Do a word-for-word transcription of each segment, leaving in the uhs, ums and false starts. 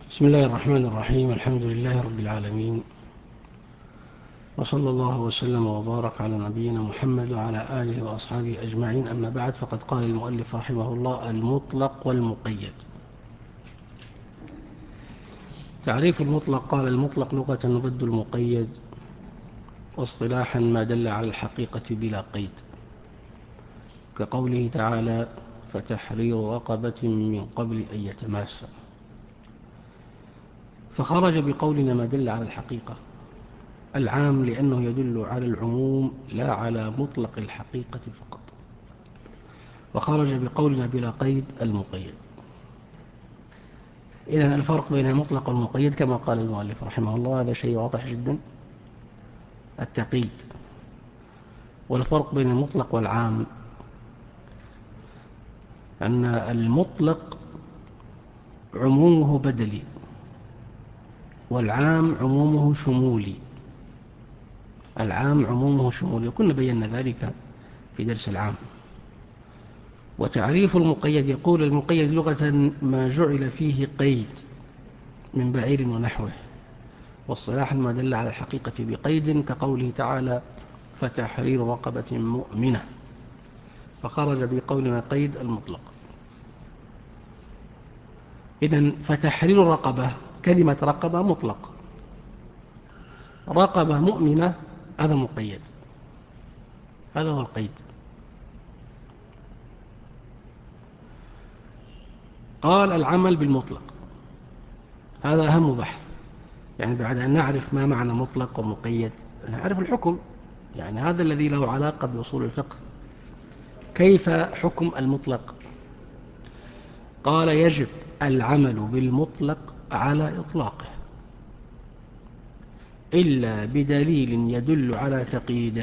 بسم الله الرحمن الرحيم. الحمد لله رب العالمين، وصلى الله وسلم وبارك على نبينا محمد وعلى آله وأصحابه أجمعين. أما بعد، فقد قال المؤلف رحمه الله: المطلق والمقيد. تعريف المطلق: قال: المطلق لغة ضد المقيد، واصطلاحا ما دل على الحقيقة بلا قيد، كقوله تعالى: فتحرير رقبة من قبل أن يتماسا. فخرج بقولنا ما دل على الحقيقة العام، لأنه يدل على العموم لا على مطلق الحقيقة فقط. وخرج بقولنا بلا قيد المقيد. إذن الفرق بين المطلق والمقيد كما قال المؤلف رحمه الله، هذا شيء واضح جدا، التقييد. والفرق بين المطلق والعام أن المطلق عمومه بدلي، والعام عمومه شمولي. العام عمومه شمولي، وكنا بينا ذلك في درس العام. وتعريف المقيد: يقول: المقيد لغة ما جعل فيه قيد من بعير ونحوه، والصلاح ما دل على الحقيقة بقيد، كقوله تعالى: فتحرير رقبة مؤمنة. فخرج بقولنا قيد المطلق. إذن فتحرير رقبة، كلمة رقبة مطلق، رقبة مؤمنة هذا مقيد، هذا هو القيد. قال: العمل بالمطلق، هذا أهم بحث. يعني بعد أن نعرف ما معنى مطلق ومقيد، نعرف الحكم، يعني هذا الذي له علاقة بأصول الفقه. كيف حكم المطلق؟ قال: يجب العمل بالمطلق على إطلاقه، إلا بدليل يدل على تقييده.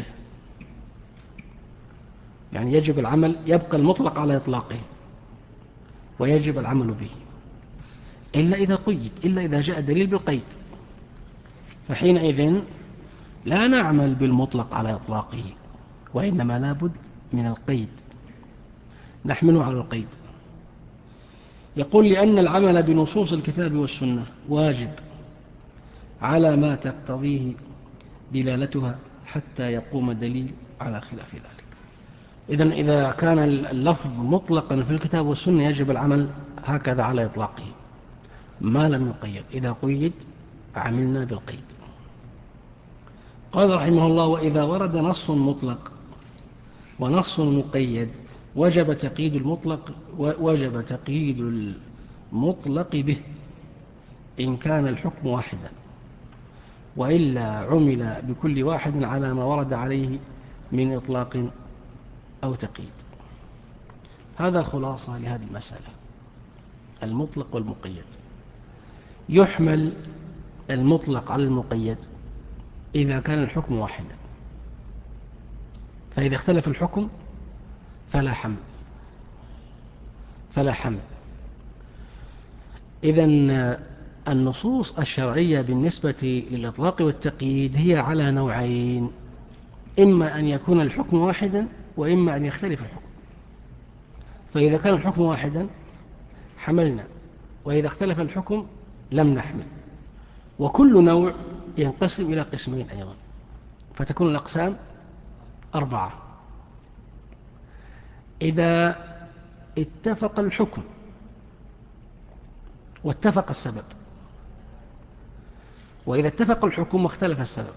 يعني يجب العمل، يبقى المطلق على إطلاقه ويجب العمل به، إلا إذا قيد، إلا إذا جاء دليل بالقيد، فحينئذ لا نعمل بالمطلق على إطلاقه، وإنما لابد من القيد، نحمله على القيد. يقول: لأن العمل بنصوص الكتاب والسنة واجب على ما تقتضيه دلالتها، حتى يقوم دليل على خلاف ذلك. إذن إذا كان اللفظ مطلقا في الكتاب والسنة يجب العمل هكذا على إطلاقه، ما لم يقيد. إذا قيد عملنا بالقيد. قال رحمه الله: وإذا ورد نص مطلق ونص مقيد، وجب تقييد المطلق وجب تقييد المطلق به إن كان الحكم واحدا، وإلا عمل بكل واحد على ما ورد عليه من إطلاق أو تقييد. هذا خلاصة لهذه المسألة، المطلق والمقيد. يحمل المطلق على المقيد إذا كان الحكم واحدا، فإذا اختلف الحكم فلا حمل فلا حمل إذن النصوص الشرعية بالنسبة للإطلاق والتقييد هي على نوعين: إما أن يكون الحكم واحدا، وإما أن يختلف الحكم. فإذا كان الحكم واحدا حملنا، وإذا اختلف الحكم لم نحمل. وكل نوع ينقسم إلى قسمين أيضا، فتكون الأقسام أربعة. إذا اتفق الحكم واتفق السبب، وإذا اتفق الحكم واختلف السبب،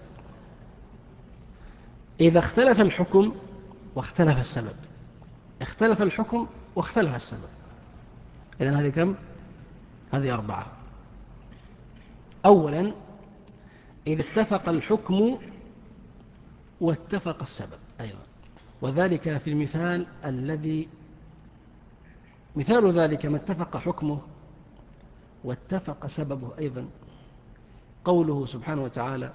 إذا اختلف الحكم واختلف السبب، اختلف الحكم واختلف السبب. إذن هذه كم؟ هذه أربعة. أولا، إذا اتفق الحكم واتفق السبب أيضا، وذلك في المثال الذي مثال ذلك ما اتفق حكمه واتفق سببه أيضا، قوله سبحانه وتعالى: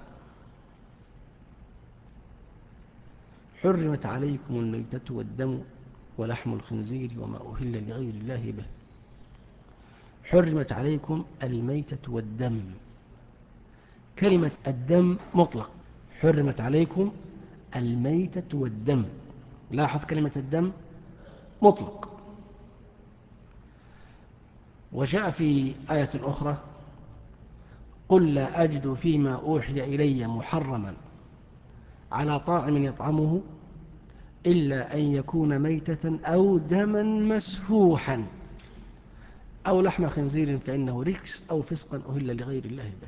حرمت عليكم الميتة والدم ولحم الخنزير وما أهل لغير الله به. حرمت عليكم الميتة والدم، كلمة الدم مطلق، حرمت عليكم الميتة والدم. لاحظ كلمة الدم مطلق. وجاء في آية أخرى: قل لا أجد فيما أوحي إلي محرما على طاعم يطعمه إلا أن يكون ميتة أو دما مسفوحا أو لحم خنزير فإنه رجس أو فسقا أهل لغير الله به.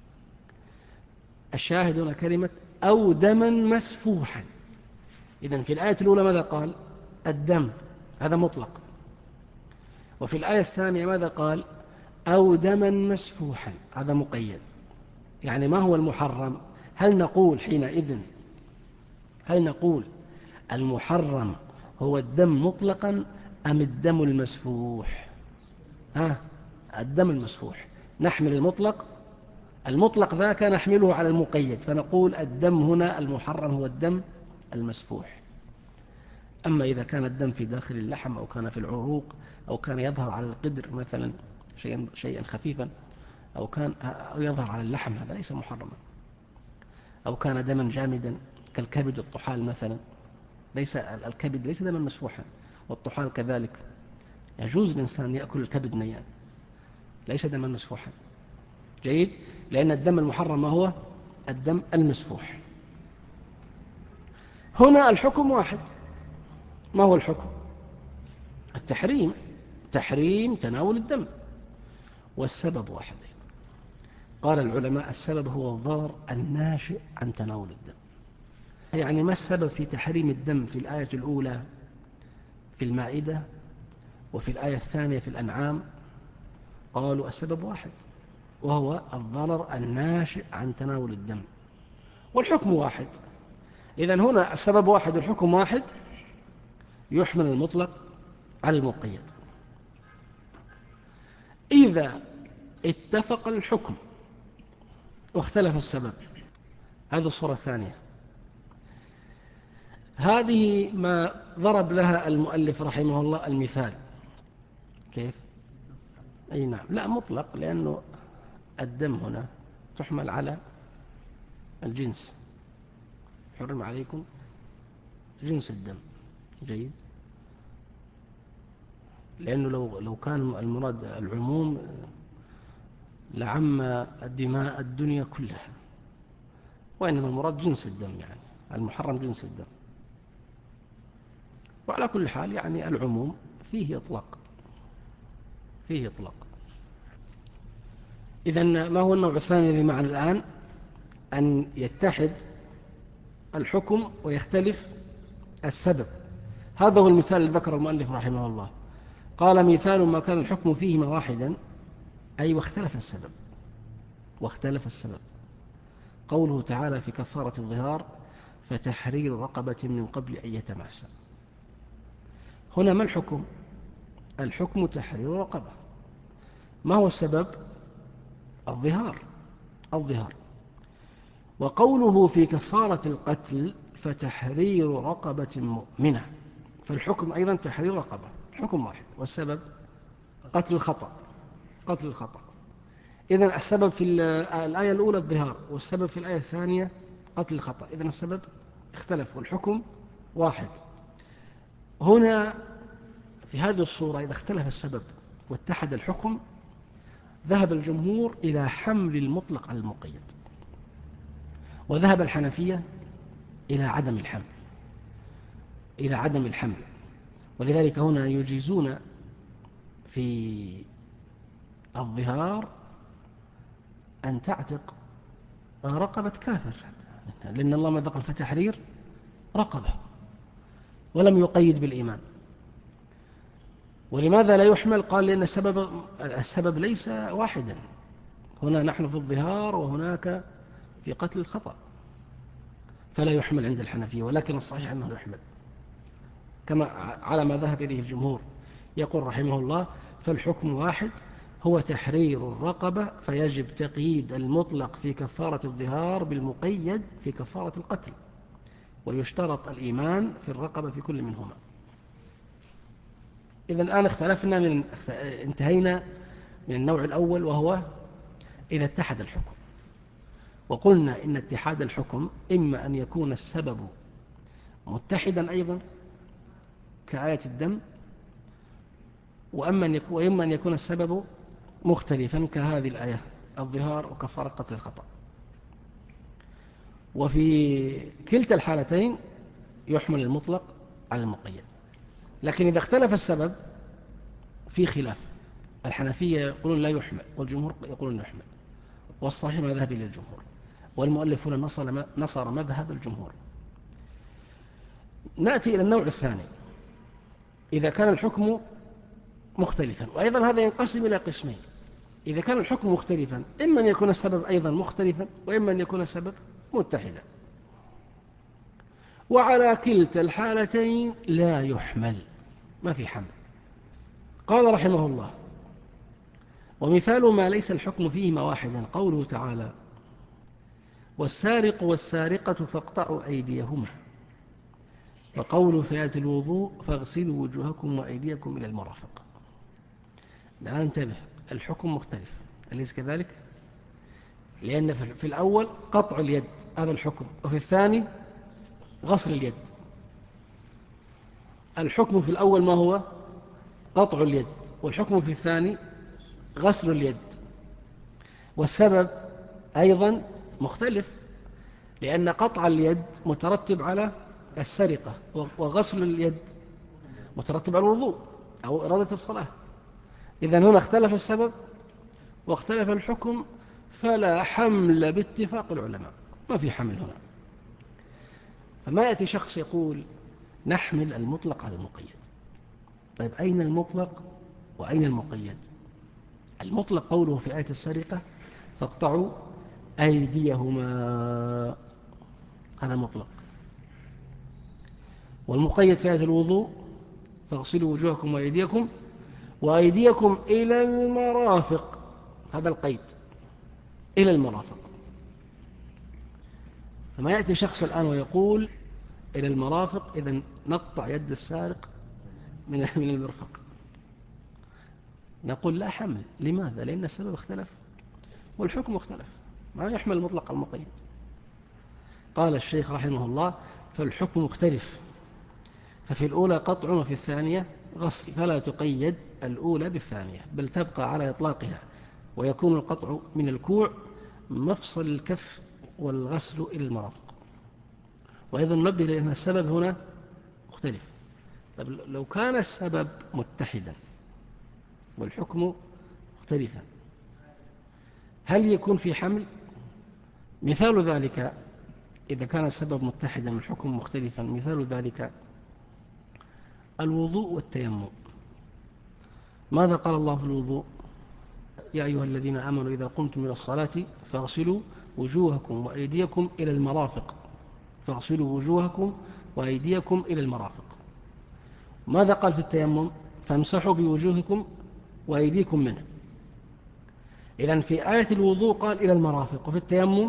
الشاهد هنا كلمة أو دما مسفوحا. إذن في الآية الأولى ماذا قال؟ الدم، هذا مطلق. وفي الآية الثانية ماذا قال؟ أو دما مسفوحا، هذا مقيد. يعني ما هو المحرم؟ هل نقول حينئذ هل نقول المحرم هو الدم مطلقا أم الدم المسفوح؟ ها؟ الدم المسفوح. نحمل المطلق المطلق ذاك نحمله على المقيد، فنقول الدم هنا المحرم هو الدم المسفوح. أما إذا كان الدم في داخل اللحم أو كان في العروق أو كان يظهر على القدر مثلا شيئا, شيئا خفيفا أو كان أو يظهر على اللحم، هذا ليس محرما. أو كان دما جامدا كالكبد والطحال مثلا، ليس الكبد ليس دما مسفوحا، والطحال كذلك. يجوز الإنسان يأكل الكبد نيا، ليس دما مسفوحا. جيد، لأن الدم المحرم ما هو؟ الدم المسفوح. هنا الحكم واحد. ما هو الحكم؟ التحريم، تحريم تناول الدم، والسبب واحد. قال العلماء السبب هو الضرر الناشئ عن تناول الدم. يعني ما السبب في تحريم الدم في الآية الأولى في المائدة وفي الآية الثانية في الأنعام؟ قالوا السبب واحد، وهو الضرر الناشئ عن تناول الدم، والحكم واحد. إذن هنا السبب واحد والحكم واحد، يحمل المطلق على المقيد. إذا اتفق الحكم واختلف السبب، هذه الصورة الثانية. هذه ما ضرب لها المؤلف رحمه الله المثال. كيف؟ أي نعم، لا مطلق، لأنه الدم هنا تحمل على الجنس. حرم عليكم جنس الدم. جيد، لأنه لو لو كان المراد العموم لعم الدماء الدنيا كلها، وإنما المراد جنس الدم، يعني المحرم جنس الدم. وعلى كل حال يعني العموم فيه إطلاق، فيه إطلاق. إذن ما هو النوع الثاني الذي معنا الآن؟ أن يتحد الحكم ويختلف السبب. هذا هو المثال الذي ذكر المؤلف رحمه الله. قال مثال ما كان الحكم فيهما واحدا، أي واختلف السبب. واختلف السبب قوله تعالى في كفارة الظهار فتحرير رقبة من قبل أن يتماسا. هنا ما الحكم؟ الحكم تحرير رقبة. ما هو السبب؟ الظهار. الظهار. وقوله في كفارة القتل فتحرير رقبة مؤمنة، فالحكم أيضا تحرير رقبة، حكم واحد. والسبب قتل الخطأ، قتل الخطأ. إذن السبب في الآية الأولى الظهار، والسبب في الآية الثانية قتل الخطأ. إذن السبب اختلف والحكم واحد. هنا في هذه الصورة إذا اختلف السبب واتحد الحكم، ذهب الجمهور إلى حمل المطلق على المقيد، وذهب الحنفية إلى عدم الحمل، إلى عدم الحمل. ولذلك هنا يجيزون في الظهار أن تعتق رقبة كافر، لأن الله ما ذكر فتحرير رقبة ولم يقيد بالإيمان. ولماذا لا يحمل؟ قال لأن السبب, السبب ليس واحدا. هنا نحن في الظهار وهناك في قتل الخطأ، فلا يحمل عند الحنفية. ولكن الصحيح أنه يحمل كما على ما ذهب إليه الجمهور. يقول رحمه الله فالحكم واحد، هو تحرير الرقبة، فيجب تقييد المطلق في كفارة الظهار بالمقيد في كفارة القتل، ويشترط الإيمان في الرقبة في كل منهما. إذن الآن اختلفنا من انتهينا من النوع الأول، وهو إذا اتحد الحكم. وقلنا إن اتحاد الحكم إما أن يكون السبب متحدا أيضا كآية الدم، وإما أن يكون السبب مختلفا كهذه الآية الظهار وكفارة قتل الخطأ. وفي كلتا الحالتين يحمل المطلق على المقيد. لكن إذا اختلف السبب في خلاف، الحنفية يقولون لا يحمل والجمهور يقولون يحمل، والصحيح مذهب للجمهور، والمؤلفون نصر, نصر مذهب الجمهور. نأتي إلى النوع الثاني إذا كان الحكم مختلفا، وأيضا هذا ينقسم إلى قسمين. إذا كان الحكم مختلفا إما أن يكون السبب أيضا مختلفا، وإما أن يكون السبب متحدا، وعلى كلتا الحالتين لا يحمل، ما في حمل. قال رحمه الله: ومثال ما ليس الحكم فيهما واحدا قوله تعالى: والسارق والسارقة فاقطعوا أيديهما، وقوله في آية الوضوء: فاغسلوا وجوهكم وأيديكم إلى المرافق. الآن انتبه، الحكم مختلف، أليس كذلك؟ لأن في الأول قطع اليد هذا الحكم، وفي الثاني غسل اليد. الحكم في الأول ما هو؟ قطع اليد، والحكم في الثاني غسل اليد. والسبب أيضا مختلف، لأن قطع اليد مترتب على السرقة، وغسل اليد مترتب على الوضوء أو إرادة الصلاة. إذن هنا اختلف السبب واختلف الحكم، فلا حمل باتفاق العلماء، ما في حمل هنا. فما يأتي شخص يقول نحمل المطلق على المقيد. طيب أين المطلق وأين المقيد؟ المطلق قوله في آية السرقة: فاقطعوا أيديهما، هذا مطلق. والمقيد في آية الوضوء: فاغسلوا وجوهكم وأيديكم وأيديكم إلى المرافق، هذا القيد، إلى المرافق. فما يأتي شخص الآن ويقول إلى المرافق إذن نقطع يد السارق من من المرفق. نقول لا حمل. لماذا؟ لأن السبب اختلف والحكم اختلف، ما يحمل المطلق على المقيد. قال الشيخ رحمه الله: فالحكم مختلف، ففي الأولى قطع وفي الثانية غسل، فلا تقيد الأولى بالثانية، بل تبقى على إطلاقها، ويكون القطع من الكوع مفصل الكف، والغسل إلى المرافق. وأيضا ننبه لأن السبب هنا مختلف. طيب لو كان السبب متحدا والحكم مختلفا، هل يكون في حمل؟ مثال ذلك إذا كان السبب متحدا والحكم مختلفا، مثال ذلك الوضوء والتيمم. ماذا قال الله في الوضوء؟ يا أيها الذين آمنوا إذا قمتم إلى الصلاة فاغسلوا وجوهكم وأيديكم إلى المرافق، فاغسلوا وجوهكم وأيديكم إلى المرافق. ماذا قال في التيمم؟ فامسحوا بوجوهكم وأيديكم منه. إذن في آية الوضوء قال إلى المرافق، وفي التيمم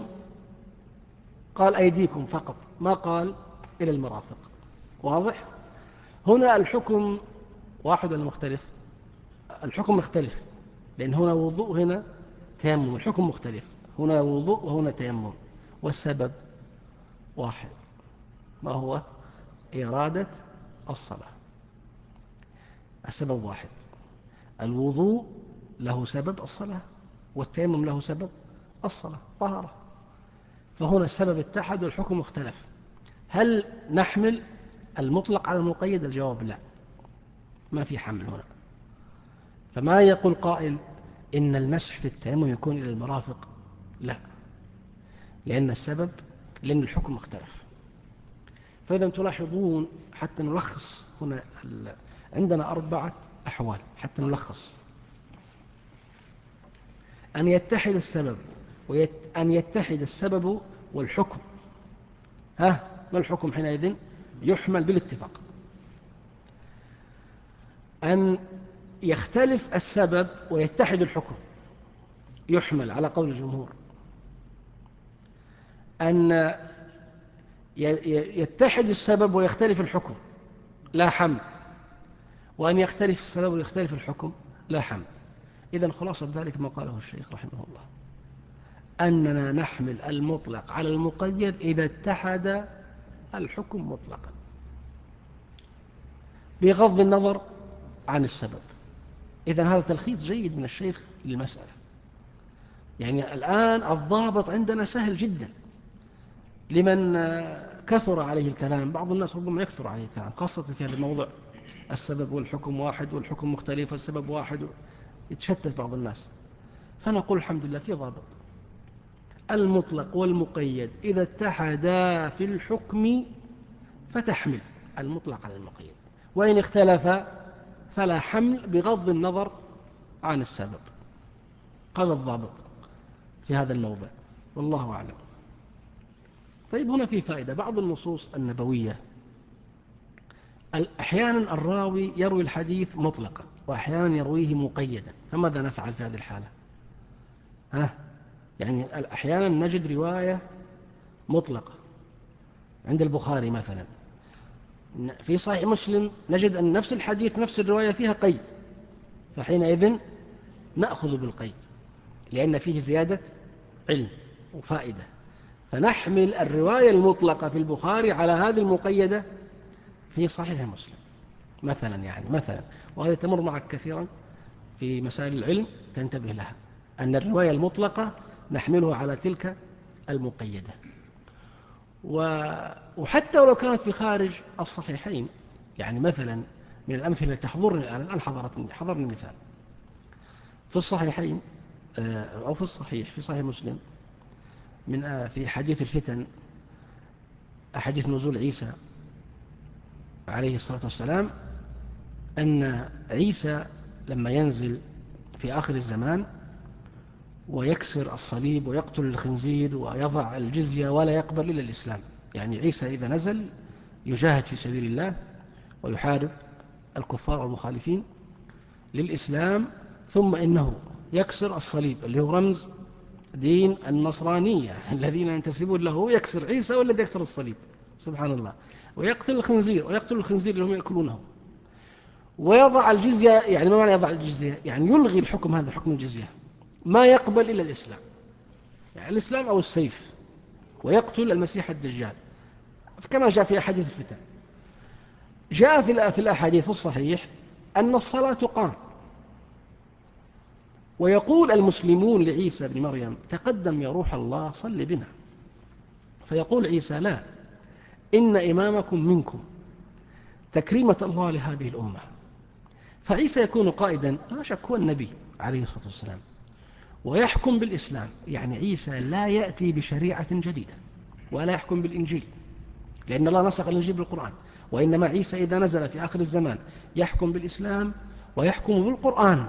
قال أيديكم فقط، ما قال إلى المرافق. واضح؟ هنا الحكم واحد ولا مختلف؟ الحكم مختلف، لأن هنا وضوء هنا تيمم، الحكم مختلف، هنا وضوء وهنا تيمم، والسبب واحد، ما هو؟ إرادة الصلاة. السبب واحد، الوضوء له سبب الصلاة، والتيمم له سبب الصلاة، طهارة. فهنا السبب اتحد والحكم اختلف. هل نحمل المطلق على المقيد؟ الجواب لا، ما في حمل هنا. فما يقول قائل إن المسح في التيمم يكون إلى المرافق، لا، لأن السبب، لأن الحكم اختلف. فإذا تلاحظون حتى نلخص هنا عندنا أربعة أحوال حتى نلخص: أن يتحد السبب ويت... أن يتحد السبب والحكم. ها، ما الحكم حينئذ؟ يحمل بالاتفاق. أن يختلف السبب ويتحد الحكم، يحمل على قول الجمهور. أن يتحد السبب ويختلف الحكم، لا حمل. وأن يختلف السبب ويختلف الحكم، لا حمل. إذن خلاصة ذلك ما قاله الشيخ رحمه الله، أننا نحمل المطلق على المقيد إذا اتحد الحكم مطلقا، بغض النظر عن السبب. إذن هذا تلخيص جيد من الشيخ للمسألة. يعني الآن الضابط عندنا سهل جدا لمن كثر عليه الكلام. بعض الناس ربما يكثر عليه الكلام خاصة في هذا الموضوع، السبب والحكم واحد والحكم مختلف والسبب واحد، يتشتت بعض الناس. فنقول الحمد لله في ضابط. المطلق والمقيد إذا اتحدا في الحكم فتحمل المطلق على المقيد، وإن اختلف فلا حمل بغض النظر عن السبب. هذا الضابط في هذا الموضع، والله أعلم. طيب، هنا في فائدة. بعض النصوص النبوية أحيانا الراوي يروي الحديث مطلقا وأحيانا يرويه مقيدا، فماذا نفعل في هذه الحالة؟ ها؟ يعني أحيانا نجد رواية مطلقة عند البخاري مثلا، في صحيح مسلم نجد أن نفس الحديث نفس الرواية فيها قيد، فحينئذ نأخذ بالقيد لأن فيه زيادة علم وفائدة، فنحمل الرواية المطلقة في البخاري على هذه المقيدة في صحيح مسلم مثلا. يعني مثلا، وهذا تمر معك كثيرا في مسائل العلم، تنتبه لها أن الرواية المطلقة نحملها على تلك المقيدة. وحتى ولو كانت في خارج الصحيحين، يعني مثلا من الأمثلة التي تحضرني الآن الآن حضرتني حضرني مثال في الصحيحين أو في الصحيح في صحيح مسلم من في حديث الفتن، حديث نزول عيسى عليه الصلاة والسلام، أن عيسى لما ينزل في آخر الزمان ويكسر الصليب ويقتل الخنزير ويضع الجزية ولا يقبل إلا الإسلام. يعني عيسى إذا نزل يجاهد في سبيل الله ويحارب الكفار والمخالفين للإسلام، ثم إنه يكسر الصليب اللي هو رمز دين النصرانية الذين ينتسبون له، يكسر عيسى والذي يكسر الصليب، سبحان الله، ويقتل الخنزير ويقتل الخنزير اللي هم يأكلونه، ويضع الجزية. يعني ما معنى يضع الجزية؟ يعني يلغي الحكم، هذا حكم الجزية، ما يقبل إلا الإسلام، يعني الإسلام أو السيف، ويقتل المسيح الدجال كما جاء في أحاديث الفتن. جاء في الأحاديث الصحيح أن الصلاة تقام، ويقول المسلمون لعيسى بن مريم تقدم يا روح الله صل بنا، فيقول عيسى لا، إن إمامكم منكم، تكريمة الله لهذه الأمة. فعيسى يكون قائدا لا شك، هو النبي عليه الصلاة والسلام ويحكم بالإسلام. يعني عيسى لا يأتي بشريعة جديدة ولا يحكم بالإنجيل، لأن الله نسخ الإنجيل بالقرآن، وإنما عيسى إذا نزل في آخر الزمان يحكم بالإسلام ويحكم بالقرآن،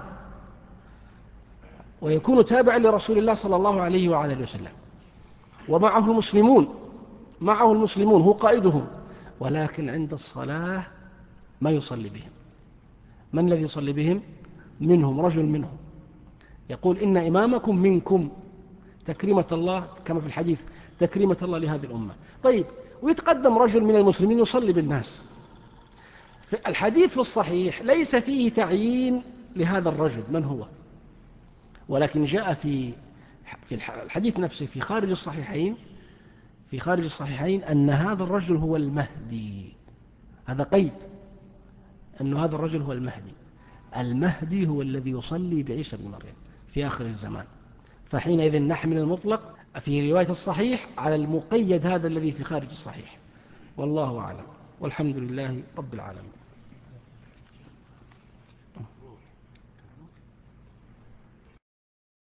ويكون تابعا لرسول الله صلى الله عليه وعلى وسلم، ومعه المسلمون معه المسلمون هو قائدهم، ولكن عند الصلاة ما يصلي بهم. من الذي يصلي بهم؟ منهم رجل منهم، يقول إن إمامكم منكم، تكريمة الله كما في الحديث، تكريمة الله لهذه الأمة. طيب، ويتقدم رجل من المسلمين يصلي بالناس. في الحديث في الصحيح ليس فيه تعيين لهذا الرجل من هو، ولكن جاء في في الحديث نفسه في خارج الصحيحين في خارج الصحيحين أن هذا الرجل هو المهدي. هذا قيد، أن هذا الرجل هو المهدي. المهدي هو الذي يصلي بعيسى بن مريم في آخر الزمان، فحينئذ نحمل المطلق في رواية الصحيح على المقيد هذا الذي في خارج الصحيح، والله أعلم، والحمد لله رب العالمين.